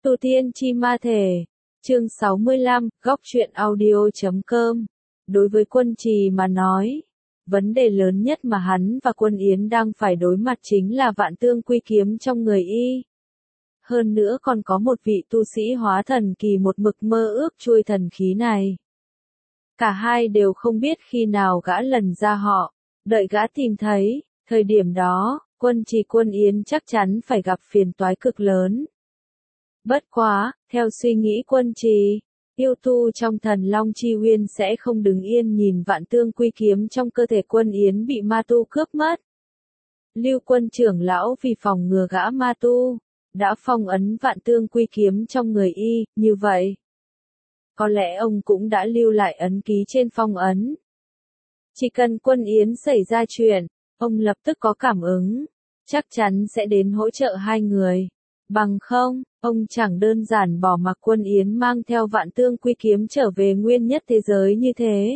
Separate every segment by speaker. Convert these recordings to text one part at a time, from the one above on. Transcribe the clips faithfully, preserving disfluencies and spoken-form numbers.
Speaker 1: Tu Tiên Chi Ma Thể, chương sáu mươi lăm, góc truyện audio chấm com. Đối với Quân Trì mà nói, vấn đề lớn nhất mà hắn và Quân Yến đang phải đối mặt chính là vạn tương quy kiếm trong người y. Hơn nữa còn có một vị tu sĩ hóa thần kỳ một mực mơ ước chui thần khí này. Cả hai đều không biết khi nào gã lần ra họ, đợi gã tìm thấy, thời điểm đó, Quân Trì Quân Yến chắc chắn phải gặp phiền toái cực lớn. Bất quá, theo suy nghĩ Quân Trì, yêu tu trong thần Long Chi Uyên sẽ không đứng yên nhìn vạn tương quy kiếm trong cơ thể Quân Yến bị ma tu cướp mất. Lưu Quân trưởng lão vì phòng ngừa gã ma tu, đã phong ấn vạn tương quy kiếm trong người y, như vậy. Có lẽ ông cũng đã lưu lại ấn ký trên phong ấn. Chỉ cần Quân Yến xảy ra chuyện, ông lập tức có cảm ứng, chắc chắn sẽ đến hỗ trợ hai người. Bằng không, ông chẳng đơn giản bỏ mặc Quân Yến mang theo vạn tương quy kiếm trở về nguyên nhất thế giới như thế.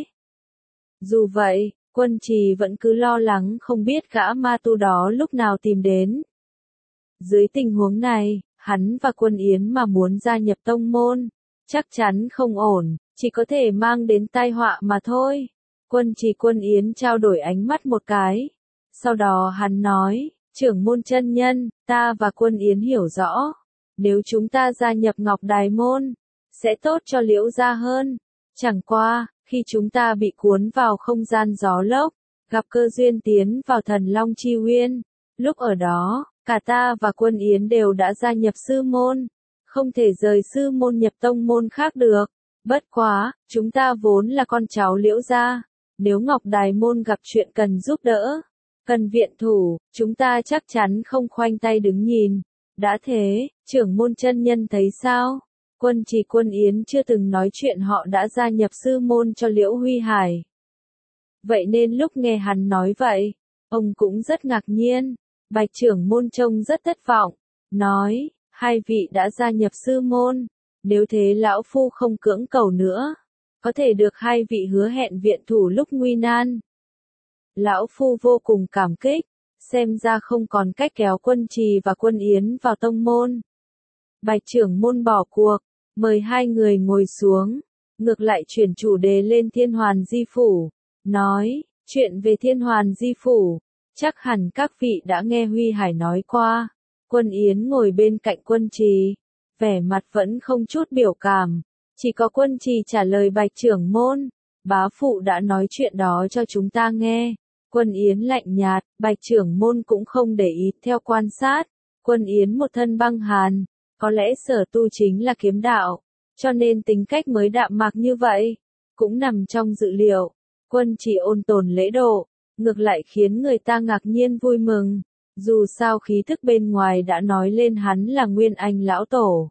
Speaker 1: Dù vậy, Quân Trì vẫn cứ lo lắng không biết gã ma tu đó lúc nào tìm đến. Dưới tình huống này, hắn và Quân Yến mà muốn gia nhập tông môn, chắc chắn không ổn, chỉ có thể mang đến tai họa mà thôi. Quân Trì Quân Yến trao đổi ánh mắt một cái. Sau đó hắn nói, trưởng môn chân nhân, ta và Quân Yến hiểu rõ. Nếu chúng ta gia nhập Ngọc Đài Môn, sẽ tốt cho Liễu gia hơn. Chẳng qua, khi chúng ta bị cuốn vào không gian gió lốc, gặp cơ duyên tiến vào thần Long Chi Uyên, lúc ở đó, cả ta và Quân Yến đều đã gia nhập sư môn, không thể rời sư môn nhập tông môn khác được. Bất quá, chúng ta vốn là con cháu Liễu gia, nếu Ngọc Đài Môn gặp chuyện cần giúp đỡ, cần viện thủ, chúng ta chắc chắn không khoanh tay đứng nhìn. Đã thế, trưởng môn chân nhân thấy sao? Quân Trì Quân Yến chưa từng nói chuyện họ đã gia nhập sư môn cho Liễu Huy Hải. Vậy nên lúc nghe hắn nói vậy, ông cũng rất ngạc nhiên. Bạch trưởng môn trông rất thất vọng, nói, hai vị đã gia nhập sư môn, nếu thế lão phu không cưỡng cầu nữa, có thể được hai vị hứa hẹn viện thủ lúc nguy nan. Lão phu vô cùng cảm kích, xem ra không còn cách kéo Quân Trì và Quân Yến vào tông môn. Bạch trưởng môn bỏ cuộc, mời hai người ngồi xuống, ngược lại chuyển chủ đề lên Thiên Hoàn Di Phủ, nói, chuyện về Thiên Hoàn Di Phủ, chắc hẳn các vị đã nghe Huy Hải nói qua. Quân Yến ngồi bên cạnh Quân Trì, vẻ mặt vẫn không chút biểu cảm, chỉ có Quân Trì trả lời Bạch trưởng môn, bá phụ đã nói chuyện đó cho chúng ta nghe. Quân Yến lạnh nhạt, Bạch trưởng môn cũng không để ý theo quan sát. Quân Yến một thân băng hàn, có lẽ sở tu chính là kiếm đạo, cho nên tính cách mới đạm mạc như vậy, cũng nằm trong dự liệu. Quân Trì ôn tồn lễ độ, ngược lại khiến người ta ngạc nhiên vui mừng, dù sao khí thức bên ngoài đã nói lên hắn là Nguyên Anh lão tổ.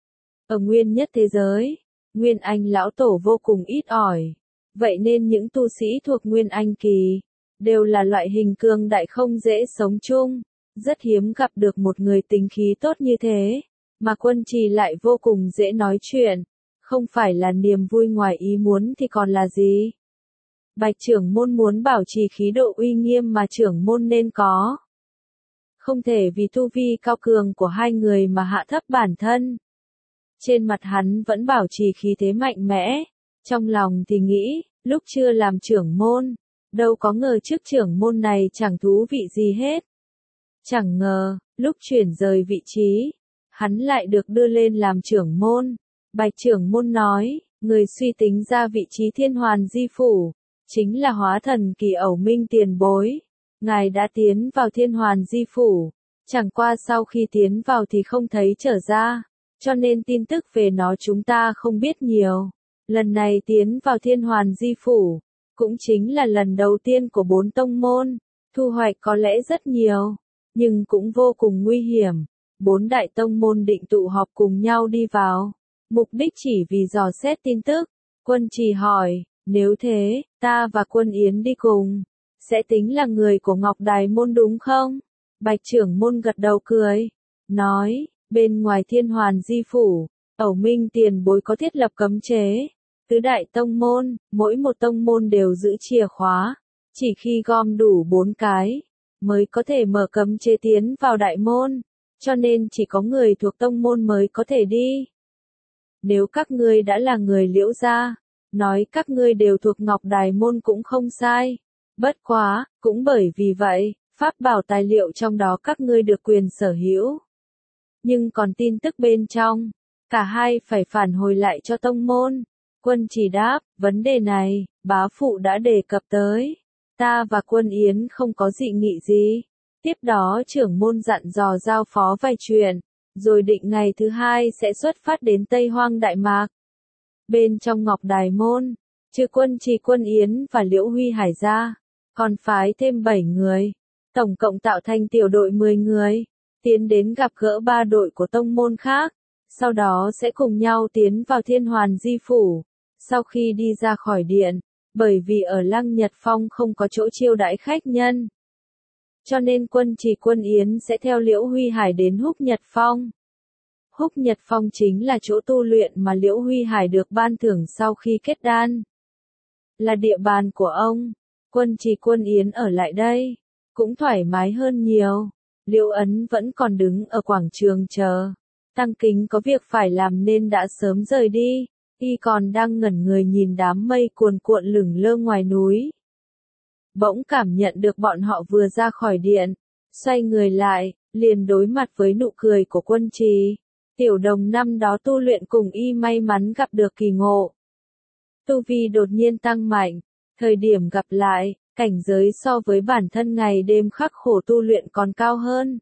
Speaker 1: Ở nguyên nhất thế giới, Nguyên Anh lão tổ vô cùng ít ỏi, vậy nên những tu sĩ thuộc Nguyên Anh kỳ đều là loại hình cường đại không dễ sống chung, rất hiếm gặp được một người tính khí tốt như thế, mà Quân Trì lại vô cùng dễ nói chuyện, không phải là niềm vui ngoài ý muốn thì còn là gì. Bạch trưởng môn muốn bảo trì khí độ uy nghiêm mà trưởng môn nên có. Không thể vì tu vi cao cường của hai người mà hạ thấp bản thân. Trên mặt hắn vẫn bảo trì khí thế mạnh mẽ, trong lòng thì nghĩ, lúc chưa làm trưởng môn, đâu có ngờ trước trưởng môn này chẳng thú vị gì hết. Chẳng ngờ, lúc chuyển rời vị trí, hắn lại được đưa lên làm trưởng môn. Bạch trưởng môn nói, người suy tính ra vị trí Thiên Hoàn Di Phủ, chính là hóa thần kỳ Ẩu Minh tiền bối. Ngài đã tiến vào Thiên Hoàn Di Phủ, chẳng qua sau khi tiến vào thì không thấy trở ra, cho nên tin tức về nó chúng ta không biết nhiều. Lần này tiến vào Thiên Hoàn Di Phủ, cũng chính là lần đầu tiên của bốn tông môn, thu hoạch có lẽ rất nhiều, nhưng cũng vô cùng nguy hiểm. Bốn đại tông môn định tụ họp cùng nhau đi vào, mục đích chỉ vì dò xét tin tức. Quân Trì hỏi, nếu thế, ta và Quân Yến đi cùng, sẽ tính là người của Ngọc Đài Môn đúng không? Bạch trưởng môn gật đầu cười, nói, bên ngoài Thiên Hoàn Di Phủ, Ẩu Minh tiền bối có thiết lập cấm chế. Tứ đại tông môn, mỗi một tông môn đều giữ chìa khóa, chỉ khi gom đủ bốn cái, mới có thể mở cấm chế tiến vào đại môn. cho nên chỉ có người thuộc tông môn mới có thể đi. Nếu các ngươi đã là người Liễu gia, nói các ngươi đều thuộc Ngọc Đài môn cũng không sai. Bất quá, cũng bởi vì vậy, pháp bảo tài liệu trong đó các ngươi được quyền sở hữu. Nhưng còn tin tức bên trong, cả hai phải phản hồi lại cho tông môn. Quân Trì đáp, vấn đề này, bá phụ đã đề cập tới. Ta và Quân Yến không có dị nghị gì. Tiếp đó trưởng môn dặn dò giao phó vài chuyện, rồi định ngày thứ hai sẽ xuất phát đến Tây Hoang Đại Mạc. Bên trong Ngọc Đài môn, trừ Quân Trì, Quân Yến và Liễu Huy Hải ra, còn phái thêm bảy người, tổng cộng tạo thành tiểu đội mười người, tiến đến gặp gỡ ba đội của tông môn khác, sau đó sẽ cùng nhau tiến vào Thiên Hoàn Di Phủ. Sau khi đi ra khỏi điện, bởi vì ở Lăng Nhật Phong không có chỗ chiêu đãi khách nhân, cho nên Quân Trì, Quân Yến sẽ theo Liễu Huy Hải đến Húc Nhật Phong. Húc Nhật Phong chính là chỗ tu luyện mà Liễu Huy Hải được ban thưởng sau khi kết đan. Là địa bàn của ông, Quân Trì, Quân Yến ở lại đây, cũng thoải mái hơn nhiều. Liễu Ấn vẫn còn đứng ở quảng trường chờ. Tăng Kính có việc phải làm nên đã sớm rời đi, y còn đang ngẩn người nhìn đám mây cuồn cuộn lửng lơ ngoài núi. Bỗng cảm nhận được bọn họ vừa ra khỏi điện, xoay người lại, liền đối mặt với nụ cười của Quân Trì. Tiểu đồng năm đó tu luyện cùng y may mắn gặp được kỳ ngộ. Tu vi đột nhiên tăng mạnh, thời điểm gặp lại, cảnh giới so với bản thân ngày đêm khắc khổ tu luyện còn cao hơn.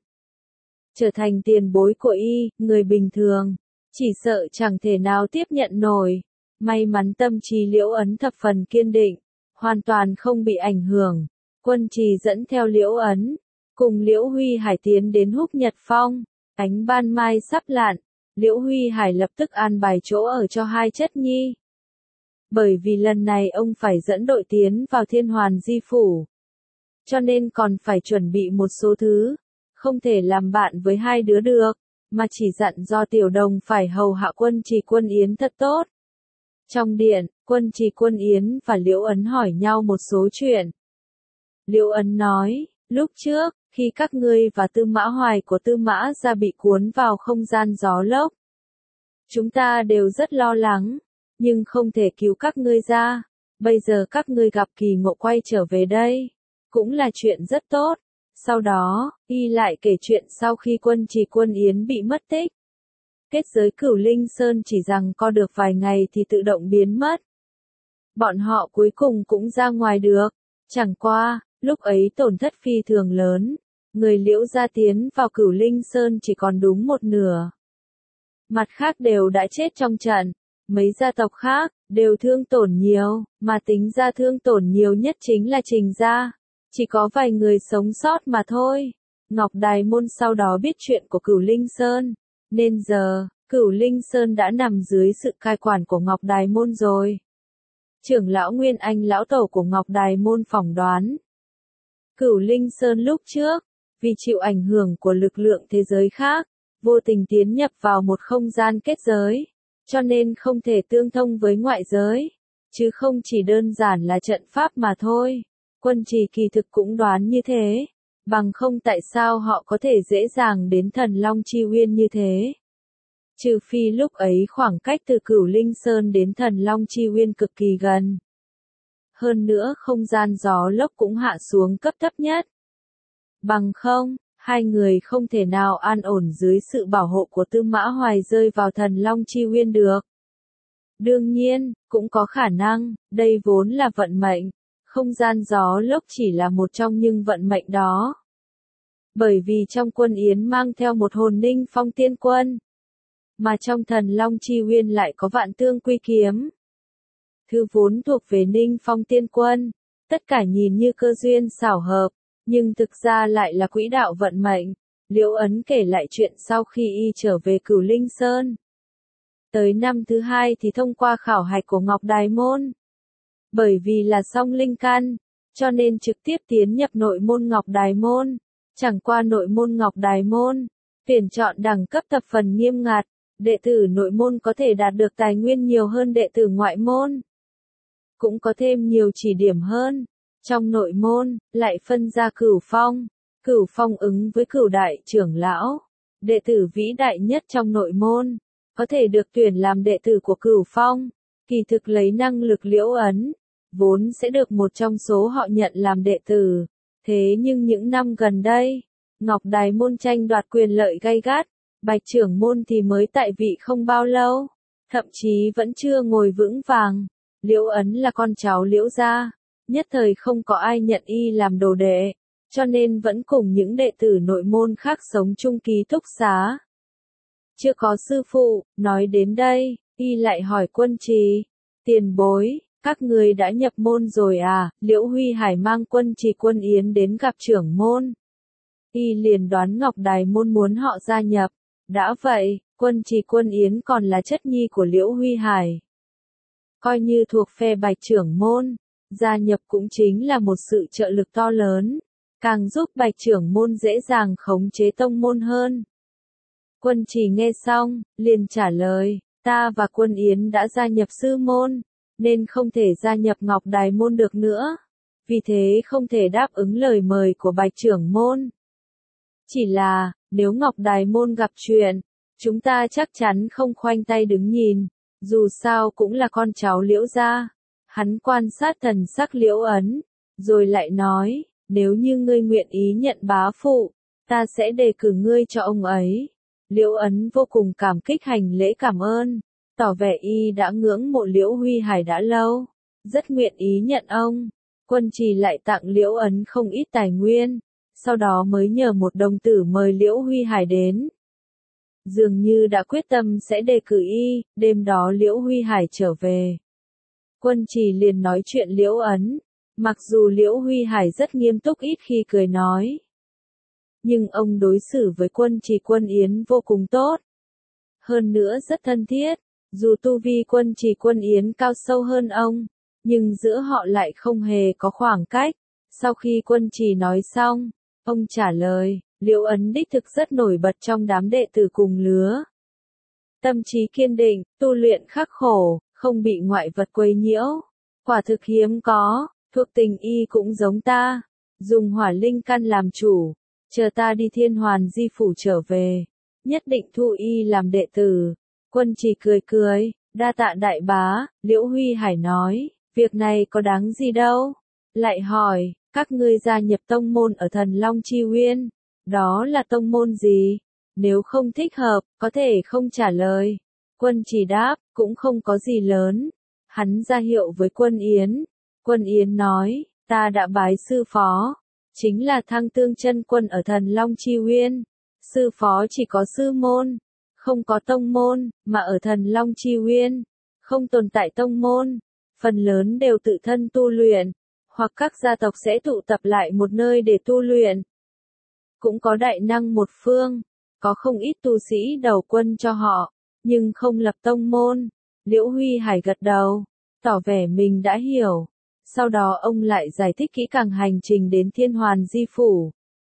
Speaker 1: Trở thành tiền bối của y, người bình thường, chỉ sợ chẳng thể nào tiếp nhận nổi. May mắn tâm trí Liễu Ấn thập phần kiên định, hoàn toàn không bị ảnh hưởng. Quân Trì dẫn theo Liễu Ấn, cùng Liễu Huy Hải tiến đến Húc Nhật Phong. Ánh ban mai sắp lặn, Liễu Huy Hải lập tức an bài chỗ ở cho hai chất nhi. Bởi vì lần này ông phải dẫn đội tiến vào Thiên Hoàn Di Phủ, cho nên còn phải chuẩn bị một số thứ, không thể làm bạn với hai đứa được, mà chỉ dặn do tiểu đồng phải hầu hạ Quân Trì, Quân Yến thật tốt. Trong điện, Quân Trì, Quân Yến và Liễu Ấn hỏi nhau một số chuyện. Liễu Ấn nói, lúc trước, khi các ngươi và Tư Mã Hoài của Tư Mã gia bị cuốn vào không gian gió lốc, chúng ta đều rất lo lắng, nhưng không thể cứu các ngươi ra. Bây giờ các ngươi gặp kỳ ngộ quay trở về đây, cũng là chuyện rất tốt. Sau đó, y lại kể chuyện sau khi Quân Trì, Quân Yến bị mất tích. Kết giới Cửu Linh Sơn chỉ rằng co được vài ngày thì tự động biến mất. Bọn họ cuối cùng cũng ra ngoài được, chẳng qua, lúc ấy tổn thất phi thường lớn, người Liễu gia tiến vào Cửu Linh Sơn chỉ còn đúng một nửa. Mặt khác đều đã chết trong trận, mấy gia tộc khác, đều thương tổn nhiều, mà tính ra thương tổn nhiều nhất chính là Trình gia. Chỉ có vài người sống sót mà thôi. Ngọc Đài môn sau đó biết chuyện của Cửu Linh Sơn, nên giờ, Cửu Linh Sơn đã nằm dưới sự cai quản của Ngọc Đài môn rồi. Trưởng lão Nguyên Anh lão tổ của Ngọc Đài môn phỏng đoán, Cửu Linh Sơn lúc trước, vì chịu ảnh hưởng của lực lượng thế giới khác, vô tình tiến nhập vào một không gian kết giới, cho nên không thể tương thông với ngoại giới, chứ không chỉ đơn giản là trận pháp mà thôi. Quân Trì kỳ thực cũng đoán như thế, bằng không tại sao họ có thể dễ dàng đến Thần Long Chi Uyên như thế. Trừ phi lúc ấy khoảng cách từ Cửu Linh Sơn đến Thần Long Chi Uyên cực kỳ gần. Hơn nữa không gian gió lốc cũng hạ xuống cấp thấp nhất. Bằng không, hai người không thể nào an ổn dưới sự bảo hộ của Tư Mã Hoài rơi vào Thần Long Chi Uyên được. Đương nhiên, cũng có khả năng, đây vốn là vận mệnh. Không gian gió lốc chỉ là một trong những vận mệnh đó. Bởi vì trong Quân Yến mang theo một hồn Ninh Phong Tiên Quân, mà trong Thần Long Chi Uyên lại có Vạn Tương Quy Kiếm. Thứ vốn thuộc về Ninh Phong Tiên Quân, tất cả nhìn như cơ duyên xảo hợp, nhưng thực ra lại là quỹ đạo vận mệnh. Liễu Ấn kể lại chuyện sau khi y trở về Cửu Linh Sơn. Tới năm thứ hai thì thông qua khảo hạch của Ngọc Đài môn. Bởi vì là song linh căn, cho nên trực tiếp tiến nhập nội môn Ngọc Đài môn. Chẳng qua nội môn Ngọc Đài môn, tuyển chọn đẳng cấp thập phần nghiêm ngặt, đệ tử nội môn có thể đạt được tài nguyên nhiều hơn đệ tử ngoại môn. Cũng có thêm nhiều chỉ điểm hơn. Trong nội môn, lại phân ra Cửu Phong. Cửu Phong ứng với Cửu Đại trưởng lão. đệ tử vĩ đại nhất trong nội môn, có thể được tuyển làm đệ tử của Cửu Phong, kỳ thực lấy năng lực Liễu Ấn, vốn sẽ được một trong số họ nhận làm đệ tử. Thế nhưng những năm gần đây, Ngọc Đài môn tranh đoạt quyền lợi gay gắt, Bạch trưởng môn thì mới tại vị không bao lâu, thậm chí vẫn chưa ngồi vững vàng. Liễu Ấn là con cháu Liễu gia, nhất thời không có ai nhận y làm đồ đệ, cho nên vẫn cùng những đệ tử nội môn khác sống chung ký túc xá. Chưa có sư phụ, nói đến đây, y lại hỏi Quân Trì, tiền bối, các người đã nhập môn rồi à? Liễu Huy Hải mang Quân Trì Quân Yến đến gặp trưởng môn. Y liền đoán Ngọc Đài môn muốn họ gia nhập. Đã vậy, Quân Trì Quân Yến còn là chất nhi của Liễu Huy Hải. Coi như thuộc phe Bạch trưởng môn, gia nhập cũng chính là một sự trợ lực to lớn, càng giúp Bạch trưởng môn dễ dàng khống chế tông môn hơn. Quân Trì nghe xong, liền trả lời, ta và Quân Yến đã gia nhập sư môn, nên không thể gia nhập Ngọc Đài môn được nữa, vì thế không thể đáp ứng lời mời của Bạch trưởng môn. Chỉ là, nếu Ngọc Đài môn gặp chuyện, chúng ta chắc chắn không khoanh tay đứng nhìn, dù sao cũng là con cháu Liễu gia. Hắn quan sát thần sắc Liễu Ấn, rồi lại nói, nếu như ngươi nguyện ý nhận bá phụ, ta sẽ đề cử ngươi cho ông ấy. Liễu Ấn vô cùng cảm kích hành lễ cảm ơn, tỏ vẻ y đã ngưỡng mộ Liễu Huy Hải đã lâu, rất nguyện ý nhận ông. Quân Trì lại tặng Liễu Ấn không ít tài nguyên, sau đó mới nhờ một đồng tử mời Liễu Huy Hải đến. Dường như đã quyết tâm sẽ đề cử y, đêm đó Liễu Huy Hải trở về. Quân Trì liền nói chuyện Liễu Ấn, mặc dù Liễu Huy Hải rất nghiêm túc ít khi cười nói. Nhưng ông đối xử với Quân Trì Quân Yến vô cùng tốt. Hơn nữa rất thân thiết, dù tu vi Quân Trì Quân Yến cao sâu hơn ông, nhưng giữa họ lại không hề có khoảng cách. Sau khi Quân Trì nói xong, ông trả lời, Liễu Ấn đích thực rất nổi bật trong đám đệ tử cùng lứa. Tâm trí kiên định, tu luyện khắc khổ, không bị ngoại vật quấy nhiễu. Quả thực hiếm có, thuộc tình y cũng giống ta, dùng hỏa linh căn làm chủ, chờ ta đi Thiên Hoàn Di Phủ trở về, nhất định thu y làm đệ tử. Quân Trì cười cười, đa tạ đại bá. Liễu Huy Hải nói, việc này có đáng gì đâu. Lại hỏi, các ngươi gia nhập tông môn ở Thần Long Chi Uyên, đó là tông môn gì? Nếu không thích hợp, có thể không trả lời. Quân Trì đáp, cũng không có gì lớn. Hắn ra hiệu với Quân Yến. Quân Yến nói, ta đã bái sư phó, chính là Thăng Tương Chân Quân ở Thần Long Chi Uyên. Sư phó chỉ có sư môn, không có tông môn, mà ở Thần Long Chi Uyên, không tồn tại tông môn, phần lớn đều tự thân tu luyện, hoặc các gia tộc sẽ tụ tập lại một nơi để tu luyện. Cũng có đại năng một phương, có không ít tu sĩ đầu quân cho họ, nhưng không lập tông môn. Liễu Huy Hải gật đầu, tỏ vẻ mình đã hiểu. Sau đó ông lại giải thích kỹ càng hành trình đến Thiên Hoàn Di Phủ.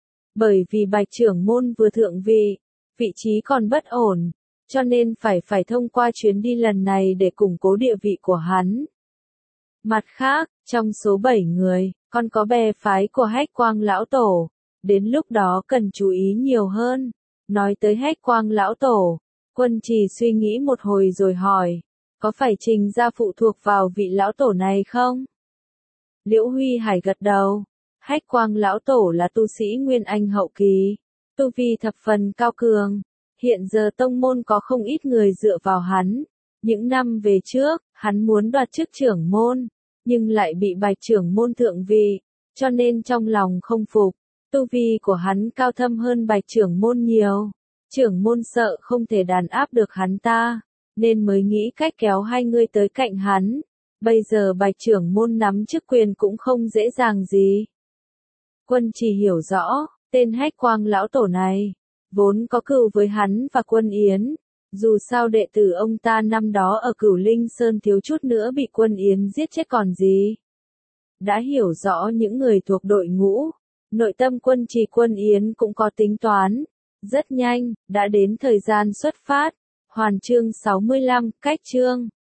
Speaker 1: Bởi vì Bạch trưởng môn vừa thượng vị, vị trí còn bất ổn, cho nên phải phải thông qua chuyến đi lần này để củng cố địa vị của hắn. Mặt khác, trong số bảy người, còn có bè phái của Hách Quang Lão Tổ, đến lúc đó cần chú ý nhiều hơn. Nói tới Hách Quang Lão Tổ, Quân Trì suy nghĩ một hồi rồi hỏi, có phải Trình gia phụ thuộc vào vị lão tổ này không? Liễu Huy Hải gật đầu, Hách Quang Lão Tổ là tu sĩ Nguyên Anh hậu kỳ, tu vi thập phần cao cường, hiện giờ tông môn có không ít người dựa vào hắn. Những năm về trước, hắn muốn đoạt chức trưởng môn, nhưng lại bị Bạch trưởng môn thượng vị, cho nên trong lòng không phục. Tu vi của hắn cao thâm hơn Bạch trưởng môn nhiều, trưởng môn sợ không thể đàn áp được hắn ta, nên mới nghĩ cách kéo hai người tới cạnh hắn. Bây giờ Bạch trưởng môn nắm chức quyền cũng không dễ dàng gì. Quân Trì hiểu rõ, tên Hách Quang Lão Tổ này, vốn có cừu với hắn và Quân Yến. Dù sao đệ tử ông ta năm đó ở Cửu Linh Sơn thiếu chút nữa bị Quân Yến giết chết còn gì. Đã hiểu rõ những người thuộc đội ngũ, nội tâm Quân Trì Quân Yến cũng có tính toán. Rất nhanh, đã đến thời gian xuất phát. Hoàn chương sáu mươi lăm, cách chương.